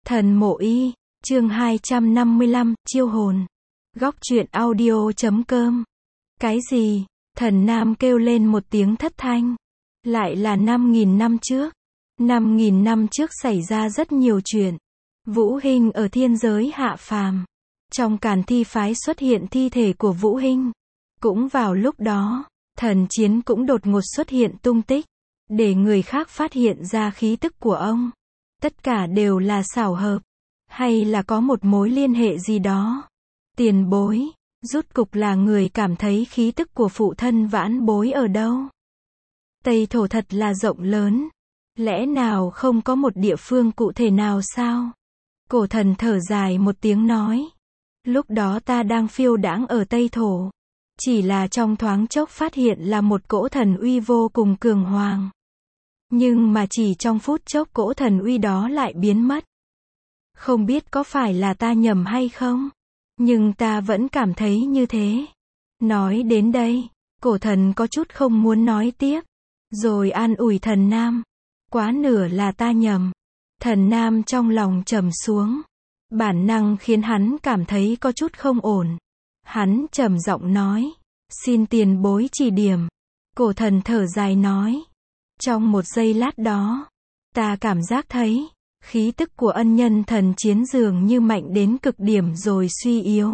Thần Mộ Y, chương 255, chiêu hồn. Góc truyện audio.com. Cái gì? Thần Nam kêu lên một tiếng thất thanh. Lại là 5.000 năm trước. 5.000 năm trước xảy ra rất nhiều chuyện. Vũ Hinh ở thiên giới hạ phàm. Trong Càn Thi phái xuất hiện thi thể của Vũ Hinh. Cũng vào lúc đó, thần chiến cũng đột ngột xuất hiện tung tích, để người khác phát hiện ra khí tức của ông. Tất cả đều là xảo hợp, hay là có một mối liên hệ gì đó? Tiền bối, rốt cục là người cảm thấy khí tức của phụ thân vãn bối ở đâu? Tây Thổ thật là rộng lớn, lẽ nào không có một địa phương cụ thể nào sao? Cổ thần thở dài một tiếng nói, lúc đó ta đang phiêu đãng ở Tây Thổ, chỉ là trong thoáng chốc phát hiện là một cỗ thần uy vô cùng cường hoàng. Nhưng mà chỉ trong phút chốc cỗ thần uy đó lại biến mất. Không biết có phải là ta nhầm hay không? Nhưng ta vẫn cảm thấy như thế. Nói đến đây, cổ thần có chút không muốn nói tiếp. Rồi an ủi thần Nam. Quá nửa là ta nhầm. Thần Nam trong lòng trầm xuống. Bản năng khiến hắn cảm thấy có chút không ổn. Hắn trầm giọng nói. Xin tiền bối chỉ điểm. Cổ thần thở dài nói. Trong một giây lát đó, ta cảm giác thấy, khí tức của ân nhân thần chiến dường như mạnh đến cực điểm rồi suy yếu.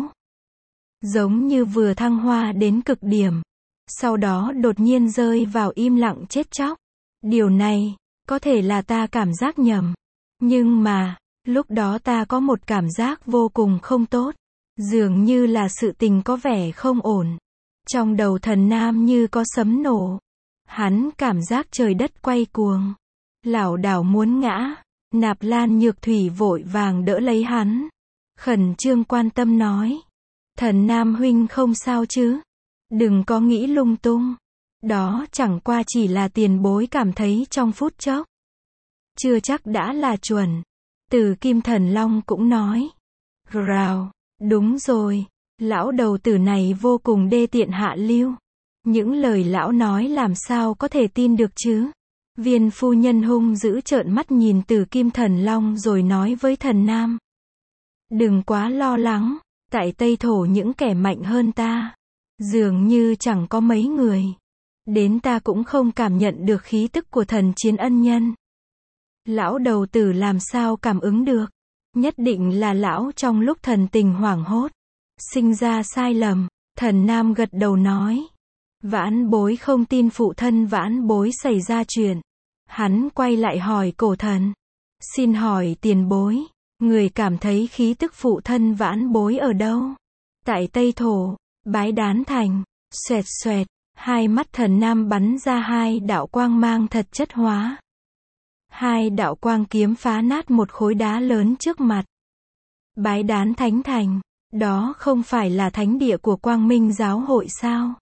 Giống như vừa thăng hoa đến cực điểm. Sau đó đột nhiên rơi vào im lặng chết chóc. Điều này, có thể là ta cảm giác nhầm. Nhưng mà, lúc đó ta có một cảm giác vô cùng không tốt. Dường như là sự tình có vẻ không ổn. Trong đầu thần Nam như có sấm nổ. Hắn cảm giác trời đất quay cuồng. Lảo đảo muốn ngã. Nạp Lan Nhược Thủy vội vàng đỡ lấy hắn. Khẩn trương quan tâm nói. Thần Nam huynh không sao chứ? Đừng có nghĩ lung tung. Đó chẳng qua chỉ là tiền bối cảm thấy trong phút chốc. Chưa chắc đã là chuẩn. Từ Kim Thần Long cũng nói. Rào, đúng rồi. Lão đầu tử này vô cùng đê tiện hạ lưu. Những lời lão nói làm sao có thể tin được chứ? Viên phu nhân hung dữ trợn mắt nhìn Từ Kim Thần Long rồi nói với thần Nam. Đừng quá lo lắng, tại Tây Thổ những kẻ mạnh hơn ta. Dường như chẳng có mấy người. Đến ta cũng không cảm nhận được khí tức của thần chiến ân nhân. Lão đầu tử làm sao cảm ứng được? Nhất định là lão trong lúc thần tình hoảng hốt. Sinh ra sai lầm, thần Nam gật đầu nói. Vãn bối không tin phụ thân vãn bối xảy ra chuyện. Hắn quay lại hỏi cổ thần. Xin hỏi tiền bối, người cảm thấy khí tức phụ thân vãn bối ở đâu? Tại Tây Thổ, Bái Đán Thành. Xoẹt xoẹt, hai mắt thần Nam bắn ra hai đạo quang mang thật chất hóa. Hai đạo quang kiếm phá nát một khối đá lớn trước mặt. Bái Đán Thánh Thành, đó không phải là thánh địa của Quang Minh giáo hội sao?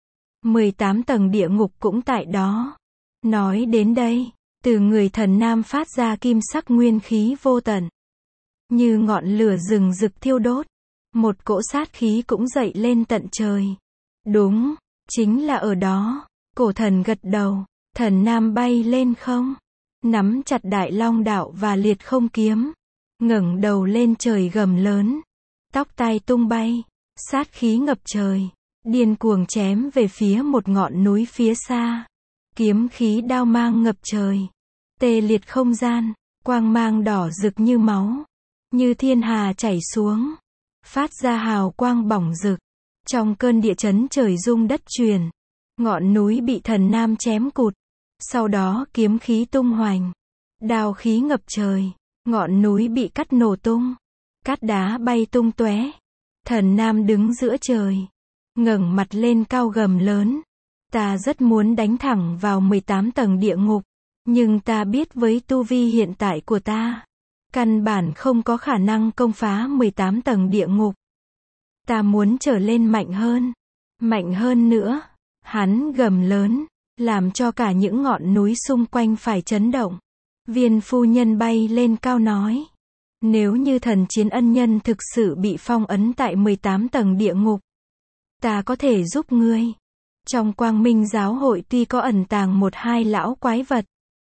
18 tầng địa ngục cũng tại đó. Nói đến đây, từ người thần Nam phát ra kim sắc nguyên khí vô tận. Như ngọn lửa rừng rực thiêu đốt. Một cỗ sát khí cũng dậy lên tận trời. Đúng, chính là ở đó. Cổ thần gật đầu. Thần Nam bay lên không. Nắm chặt Đại Long Đạo và Liệt Không Kiếm. Ngẩng đầu lên trời gầm lớn. Tóc tai tung bay. Sát khí ngập trời. Điên cuồng chém về phía một ngọn núi phía xa. Kiếm khí đao mang ngập trời. Tê liệt không gian. Quang mang đỏ rực như máu. Như thiên hà chảy xuống. Phát ra hào quang bỏng rực. Trong cơn địa chấn trời rung đất chuyển. Ngọn núi bị thần Nam chém cụt. Sau đó kiếm khí tung hoành. Đao khí ngập trời. Ngọn núi bị cắt nổ tung. Cát đá bay tung tóe. Thần Nam đứng giữa trời. Ngẩng mặt lên cao gầm lớn. Ta rất muốn đánh thẳng vào 18 tầng địa ngục. Nhưng ta biết với tu vi hiện tại của ta. Căn bản không có khả năng công phá 18 tầng địa ngục. Ta muốn trở lên mạnh hơn. Mạnh hơn nữa. Hắn gầm lớn. Làm cho cả những ngọn núi xung quanh phải chấn động. Viên phu nhân bay lên cao nói. Nếu như thần chiến ân nhân thực sự bị phong ấn tại 18 tầng địa ngục. Ta có thể giúp ngươi. Trong Quang Minh giáo hội tuy có ẩn tàng một hai lão quái vật.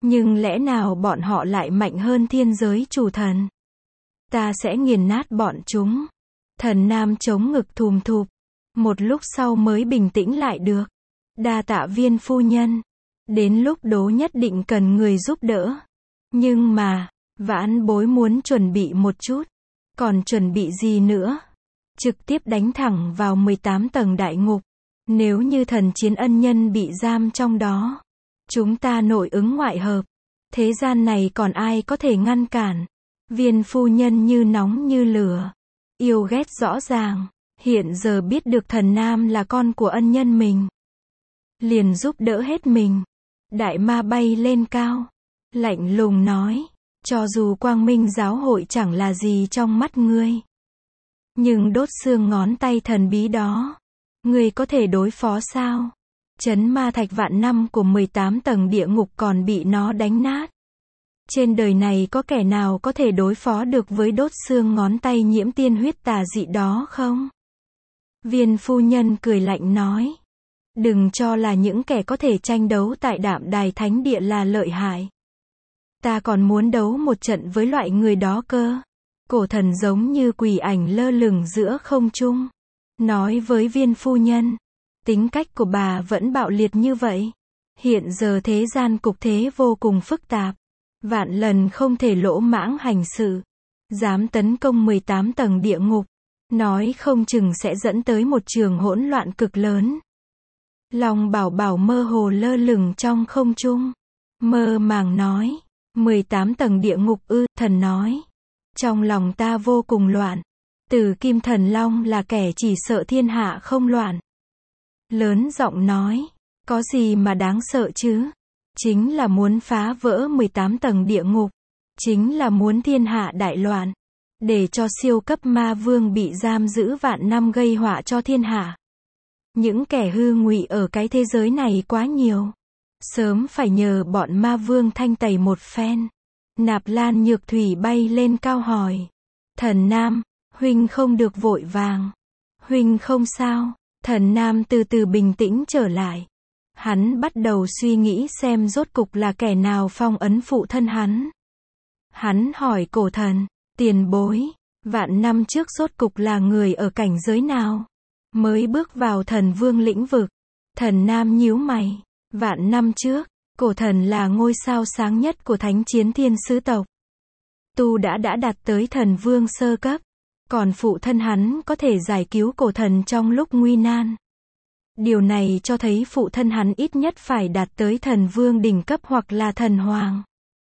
Nhưng lẽ nào bọn họ lại mạnh hơn thiên giới chủ thần? Ta sẽ nghiền nát bọn chúng. Thần Nam chống ngực thùm thụp. Một lúc sau mới bình tĩnh lại được. Đa tạ Viên phu nhân. Đến lúc đó nhất định cần người giúp đỡ. Nhưng mà, vãn bối muốn chuẩn bị một chút. Còn chuẩn bị gì nữa? Trực tiếp đánh thẳng vào 18 tầng đại ngục. Nếu như thần chiến ân nhân bị giam trong đó, chúng ta nội ứng ngoại hợp. Thế gian này còn ai có thể ngăn cản? Viên phu nhân như nóng như lửa. Yêu ghét rõ ràng. Hiện giờ biết được thần Nam là con của ân nhân mình, liền giúp đỡ hết mình. Đại ma bay lên cao, lạnh lùng nói, cho dù Quang Minh giáo hội chẳng là gì trong mắt ngươi, nhưng đốt xương ngón tay thần bí đó, ngươi có thể đối phó sao? Trấn ma thạch vạn năm của 18 tầng địa ngục còn bị nó đánh nát. Trên đời này có kẻ nào có thể đối phó được với đốt xương ngón tay nhiễm tiên huyết tà dị đó không? Viên phu nhân cười lạnh nói, đừng cho là những kẻ có thể tranh đấu tại Đạm Đài Thánh Địa là lợi hại. Ta còn muốn đấu một trận với loại người đó cơ. Cổ thần giống như quỷ ảnh lơ lửng giữa không trung, nói với viên phu nhân, tính cách của bà vẫn bạo liệt như vậy. Hiện giờ thế gian cục thế vô cùng phức tạp, vạn lần không thể lỗ mãng hành sự. Dám tấn công 18 tầng địa ngục, nói không chừng sẽ dẫn tới một trường hỗn loạn cực lớn. Long Bảo Bảo mơ hồ lơ lửng trong không trung, mơ màng nói, 18 tầng địa ngục ư? Thần nói, trong lòng ta vô cùng loạn. Tử Kim Thần Long là kẻ chỉ sợ thiên hạ không loạn. Lớn giọng nói, có gì mà đáng sợ chứ? Chính là muốn phá vỡ 18 tầng địa ngục, chính là muốn thiên hạ đại loạn, để cho siêu cấp ma vương bị giam giữ vạn năm gây họa cho thiên hạ. Những kẻ hư ngụy ở cái thế giới này quá nhiều, sớm phải nhờ bọn ma vương thanh tẩy một phen. Nạp Lan Nhược Thủy bay lên cao hỏi, thần Nam, huynh không được vội vàng. Huynh không sao. Thần Nam từ từ bình tĩnh trở lại. Hắn bắt đầu suy nghĩ xem rốt cục là kẻ nào phong ấn phụ thân hắn. Hắn hỏi cổ thần, tiền bối, vạn năm trước rốt cục là người ở cảnh giới nào mới bước vào thần vương lĩnh vực? Thần Nam nhíu mày, vạn năm trước, cổ thần là ngôi sao sáng nhất của Thánh Chiến Thiên Sứ tộc. Tu đã đạt tới thần vương sơ cấp, còn phụ thân hắn có thể giải cứu cổ thần trong lúc nguy nan. Điều này cho thấy phụ thân hắn ít nhất phải đạt tới thần vương đỉnh cấp hoặc là thần hoàng.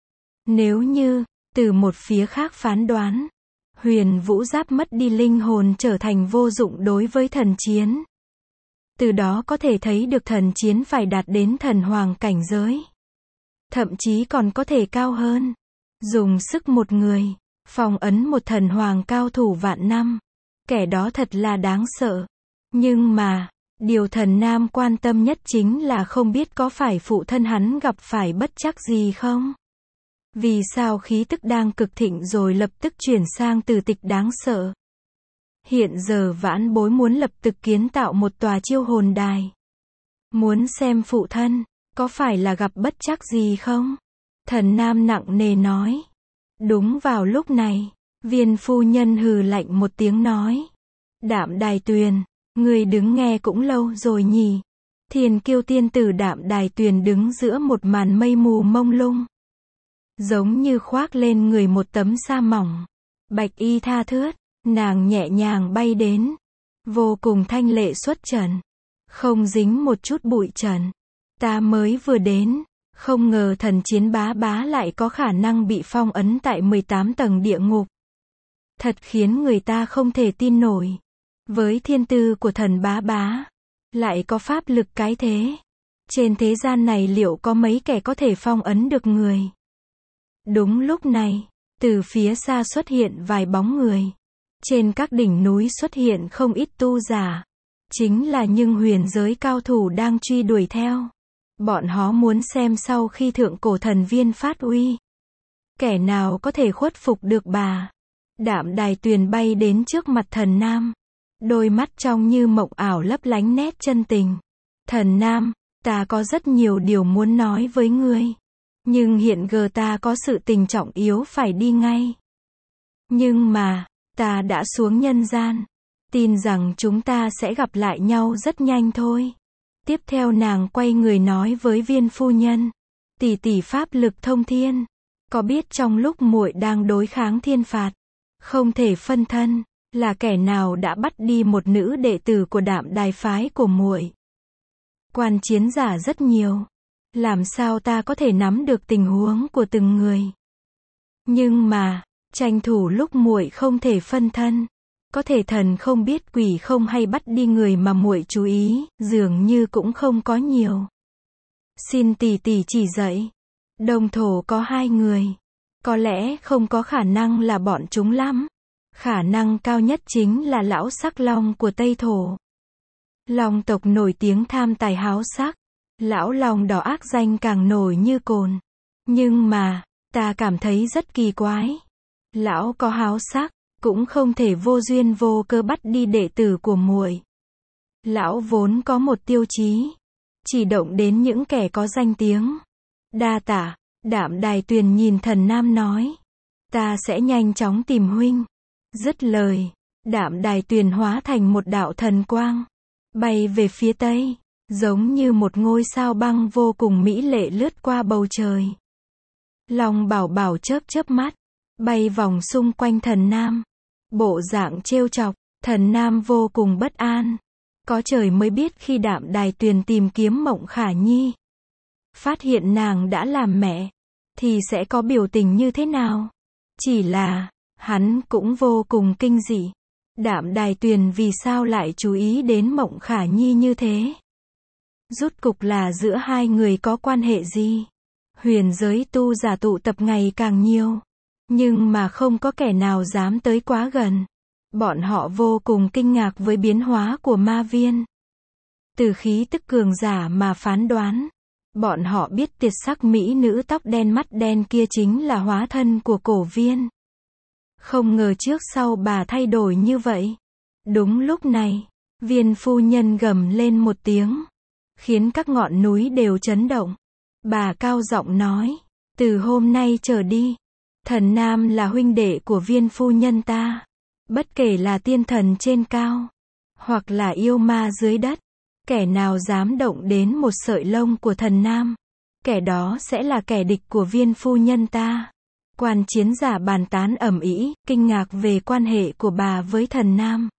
Nếu như, từ một phía khác phán đoán, Huyền Vũ Giáp mất đi linh hồn trở thành vô dụng đối với thần chiến. Từ đó có thể thấy được thần chiến phải đạt đến thần hoàng cảnh giới. Thậm chí còn có thể cao hơn. Dùng sức một người, phong ấn một thần hoàng cao thủ vạn năm. Kẻ đó thật là đáng sợ. Nhưng mà, điều thần Nam quan tâm nhất chính là không biết có phải phụ thân hắn gặp phải bất trắc gì không? Vì sao khí tức đang cực thịnh rồi lập tức chuyển sang tử tịch đáng sợ? Hiện giờ vãn bối muốn lập tức kiến tạo một tòa chiêu hồn đài. Muốn xem phụ thân, có phải là gặp bất trắc gì không? Thần Nam nặng nề nói. Đúng vào lúc này, Viên phu nhân hừ lạnh một tiếng nói. Đạm Đài Tuyền, người đứng nghe cũng lâu rồi nhỉ? Thiên kiêu tiên tử Đạm Đài Tuyền đứng giữa một màn mây mù mông lung. Giống như khoác lên người một tấm sa mỏng. Bạch y tha thướt, nàng nhẹ nhàng bay đến. Vô cùng thanh lệ xuất trần. Không dính một chút bụi trần. Ta mới vừa đến, không ngờ thần chiến bá bá lại có khả năng bị phong ấn tại 18 tầng địa ngục. Thật khiến người ta không thể tin nổi. Với thiên tư của thần bá bá, lại có pháp lực cái thế. Trên thế gian này liệu có mấy kẻ có thể phong ấn được người? Đúng lúc này, từ phía xa xuất hiện vài bóng người. Trên các đỉnh núi xuất hiện không ít tu giả. Chính là những huyền giới cao thủ đang truy đuổi theo. Bọn họ muốn xem sau khi thượng cổ thần viên phát uy, kẻ nào có thể khuất phục được bà. Đạm Đài Tuyền bay đến trước mặt thần Nam. Đôi mắt trong như mộng ảo lấp lánh nét chân tình. Thần Nam, ta có rất nhiều điều muốn nói với ngươi. Nhưng hiện giờ ta có sự tình trọng yếu phải đi ngay. Nhưng mà, ta đã xuống nhân gian. Tin rằng chúng ta sẽ gặp lại nhau rất nhanh thôi. Tiếp theo nàng quay người nói với Viên phu nhân. Tỷ tỷ pháp lực thông thiên. Có biết trong lúc muội đang đối kháng thiên phạt, không thể phân thân, là kẻ nào đã bắt đi một nữ đệ tử của Đạm Đài phái của muội? Quan chiến giả rất nhiều. Làm sao ta có thể nắm được tình huống của từng người? Nhưng mà, tranh thủ lúc muội không thể phân thân, có thể thần không biết quỷ không hay bắt đi người mà muội chú ý, dường như cũng không có nhiều. Xin tỷ tỷ chỉ dạy. Đông thổ có 2 người. Có lẽ không có khả năng là bọn chúng lắm. Khả năng cao nhất chính là lão sắc long của Tây thổ. Long tộc nổi tiếng tham tài háo sắc. Lão long đỏ ác danh càng nổi như cồn. Nhưng mà, ta cảm thấy rất kỳ quái. Lão có háo sắc, cũng không thể vô duyên vô cớ bắt đi đệ tử của muội. Lão vốn có một tiêu chí, chỉ động đến những kẻ có danh tiếng. Đa tạ. Đạm Đài Tuyền nhìn Thần Nam nói. Ta sẽ nhanh chóng tìm huynh. Dứt lời, Đạm Đài Tuyền hóa thành một đạo thần quang, bay về phía tây, giống như một ngôi sao băng vô cùng mỹ lệ lướt qua bầu trời. Long Bảo Bảo chớp chớp mắt, bay vòng xung quanh Thần Nam. Bộ dạng trêu chọc, Thần Nam vô cùng bất an. Có trời mới biết khi Đạm Đài Tuyền tìm kiếm Mộng Khả Nhi, phát hiện nàng đã làm mẹ, thì sẽ có biểu tình như thế nào? Chỉ là, hắn cũng vô cùng kinh dị. Đạm Đài Tuyền vì sao lại chú ý đến Mộng Khả Nhi như thế? Rốt cục là giữa hai người có quan hệ gì? Huyền giới tu giả tụ tập ngày càng nhiều, nhưng mà không có kẻ nào dám tới quá gần. Bọn họ vô cùng kinh ngạc với biến hóa của ma viên. Từ khí tức cường giả mà phán đoán, bọn họ biết tuyệt sắc mỹ nữ tóc đen mắt đen kia chính là hóa thân của Cổ Viên. Không ngờ trước sau bà thay đổi như vậy. Đúng lúc này, Viên phu nhân gầm lên một tiếng, khiến các ngọn núi đều chấn động. Bà cao giọng nói, từ hôm nay trở đi, Thần Nam là huynh đệ của Viên phu nhân ta. Bất kể là tiên thần trên cao, hoặc là yêu ma dưới đất, kẻ nào dám động đến một sợi lông của Thần Nam, kẻ đó sẽ là kẻ địch của Viên phu nhân ta. Quan chiến giả bàn tán ầm ĩ, kinh ngạc về quan hệ của bà với Thần Nam.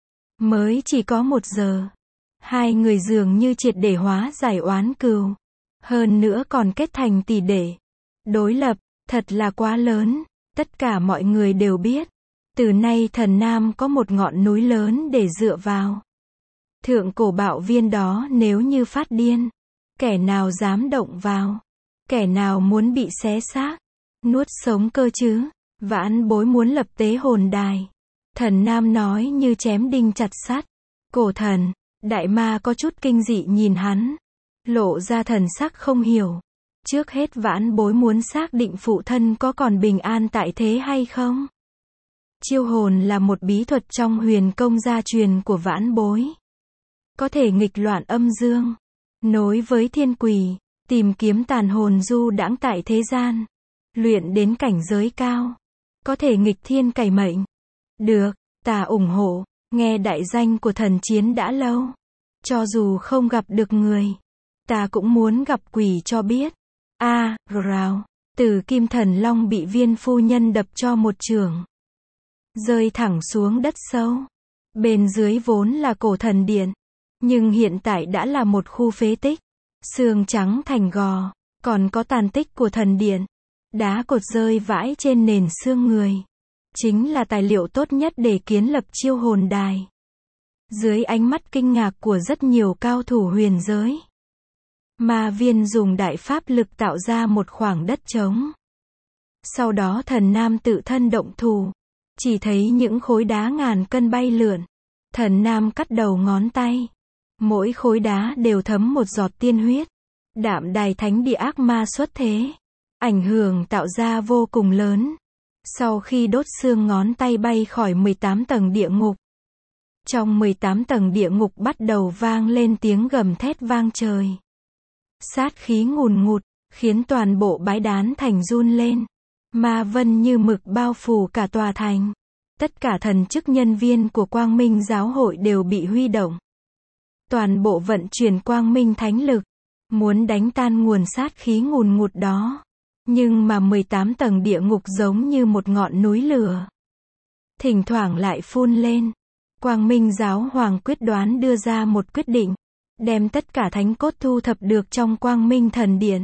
Mới chỉ có 1 giờ, hai người dường như triệt để hóa giải oán cừu, hơn nữa còn kết thành tỷ đệ. Đối lập, thật là quá lớn, tất cả mọi người đều biết. Từ nay Thần Nam có một ngọn núi lớn để dựa vào. Thượng cổ bạo viên đó nếu như phát điên, kẻ nào dám động vào, kẻ nào muốn bị xé xác, nuốt sống cơ chứ? Vãn Bối muốn lập tế hồn đài. Thần Nam nói như chém đinh chặt sắt. Cổ thần, đại ma có chút kinh dị nhìn hắn, lộ ra thần sắc không hiểu. Trước hết Vãn Bối muốn xác định phụ thân có còn bình an tại thế hay không? Chiêu hồn là một bí thuật trong huyền công gia truyền của Vãn Bối. Có thể nghịch loạn âm dương, nối với thiên quỷ, tìm kiếm tàn hồn du đãng tại thế gian, luyện đến cảnh giới cao, có thể nghịch thiên cải mệnh. Được, ta ủng hộ, nghe đại danh của thần chiến đã lâu. Cho dù không gặp được người, ta cũng muốn gặp quỷ cho biết. Rào, Tử Kim Thần Long bị Viên phu nhân đập cho một chưởng, rơi thẳng xuống đất sâu. Bên dưới vốn là cổ thần điện, nhưng hiện tại đã là một khu phế tích. Xương trắng thành gò, còn có tàn tích của thần điện. Đá cột rơi vãi trên nền xương người. Chính là tài liệu tốt nhất để kiến lập chiêu hồn đài. Dưới ánh mắt kinh ngạc của rất nhiều cao thủ huyền giới, Ma Viên dùng đại pháp lực tạo ra một khoảng đất trống. Sau đó Thần Nam tự thân động thủ. Chỉ thấy những khối đá ngàn cân bay lượn. Thần Nam cắt đầu ngón tay. Mỗi khối đá đều thấm một giọt tiên huyết. Đạm Đài thánh địa ác ma xuất thế. Ảnh hưởng tạo ra vô cùng lớn. Sau khi đốt xương ngón tay bay khỏi 18 tầng địa ngục. Trong 18 tầng địa ngục bắt đầu vang lên tiếng gầm thét vang trời. Sát khí ngùn ngụt, khiến toàn bộ bái đán thành run lên. Ma vân như mực bao phủ cả tòa thành. Tất cả thần chức nhân viên của Quang Minh giáo hội đều bị huy động. Toàn bộ vận chuyển Quang Minh thánh lực, muốn đánh tan nguồn sát khí ngùn ngụt đó. Nhưng mà 18 tầng địa ngục giống như một ngọn núi lửa. Thỉnh thoảng lại phun lên. Quang Minh giáo hoàng quyết đoán đưa ra một quyết định. Đem tất cả thánh cốt thu thập được trong Quang Minh thần điện.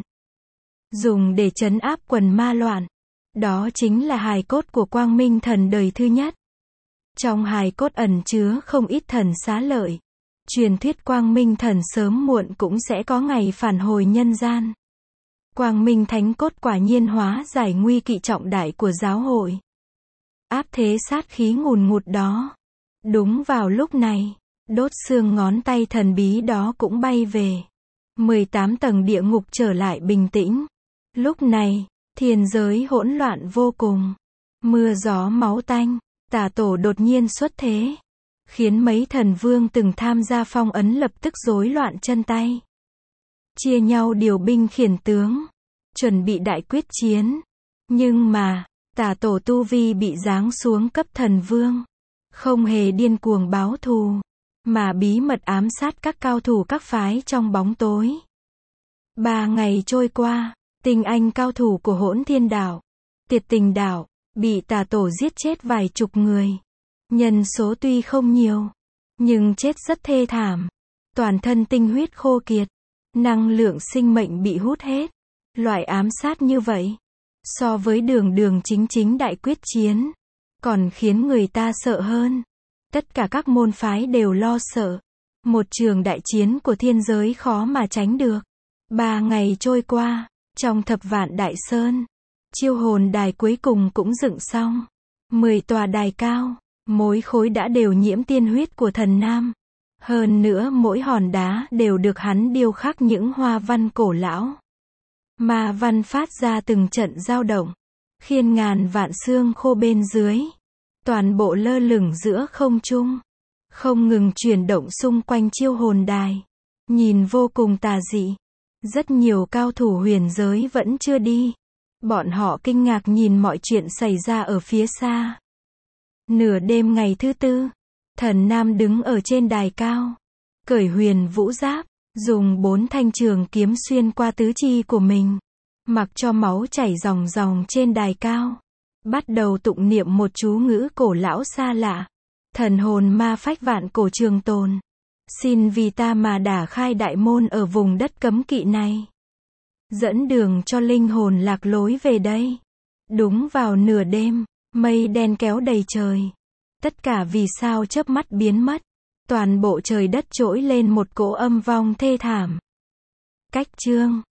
Dùng để trấn áp quần ma loạn. Đó chính là hài cốt của Quang Minh thần đời thứ nhất. Trong hài cốt ẩn chứa không ít thần xá lợi. Truyền thuyết Quang Minh thần sớm muộn cũng sẽ có ngày phản hồi nhân gian. Quang Minh thánh cốt quả nhiên hóa giải nguy kỵ trọng đại của giáo hội. Áp thế sát khí ngùn ngụt đó. Đúng vào lúc này, đốt xương ngón tay thần bí đó cũng bay về. 18 tầng địa ngục trở lại bình tĩnh. Lúc này, thiên giới hỗn loạn vô cùng. Mưa gió máu tanh, tà tổ đột nhiên xuất thế. Khiến mấy thần vương từng tham gia phong ấn lập tức rối loạn chân tay. Chia nhau điều binh khiển tướng. Chuẩn bị đại quyết chiến. Nhưng mà, tà tổ tu vi bị giáng xuống cấp thần vương. Không hề điên cuồng báo thù. Mà bí mật ám sát các cao thủ các phái trong bóng tối. 3 ngày trôi qua, tinh anh cao thủ của Hỗn Thiên Đảo, Tiệt Tình Đảo, bị tà tổ giết chết vài chục người. Nhân số tuy không nhiều, nhưng chết rất thê thảm. Toàn thân tinh huyết khô kiệt, năng lượng sinh mệnh bị hút hết. Loại ám sát như vậy, so với đường chính đại quyết chiến, còn khiến người ta sợ hơn. Tất cả các môn phái đều lo sợ. Một trường đại chiến của thiên giới khó mà tránh được. 3 ngày trôi qua, trong Thập Vạn Đại Sơn, chiêu hồn đài cuối cùng cũng dựng xong. 10 tòa đài cao, mỗi khối đã đều nhiễm tiên huyết của thần nam. Hơn nữa mỗi hòn đá đều được hắn điêu khắc những hoa văn cổ lão. Ma văn phát ra từng trận dao động, khiến ngàn vạn xương khô bên dưới. Toàn bộ lơ lửng giữa không trung, không ngừng chuyển động xung quanh chiêu hồn đài. Nhìn vô cùng tà dị. Rất nhiều cao thủ huyền giới vẫn chưa đi. Bọn họ kinh ngạc nhìn mọi chuyện xảy ra ở phía xa. Nửa đêm ngày thứ tư, thần nam đứng ở trên đài cao, cởi huyền vũ giáp, dùng 4 thanh trường kiếm xuyên qua tứ chi của mình, mặc cho máu chảy ròng ròng trên đài cao. Bắt đầu tụng niệm một chú ngữ cổ lão xa lạ. Thần hồn ma phách vạn cổ trường tồn. Xin vì ta mà đả khai đại môn ở vùng đất cấm kỵ này. Dẫn đường cho linh hồn lạc lối về đây. Đúng vào nửa đêm, mây đen kéo đầy trời. Tất cả vì sao chớp mắt biến mất. Toàn bộ trời đất trỗi lên một cỗ âm vong thê thảm. Cách chương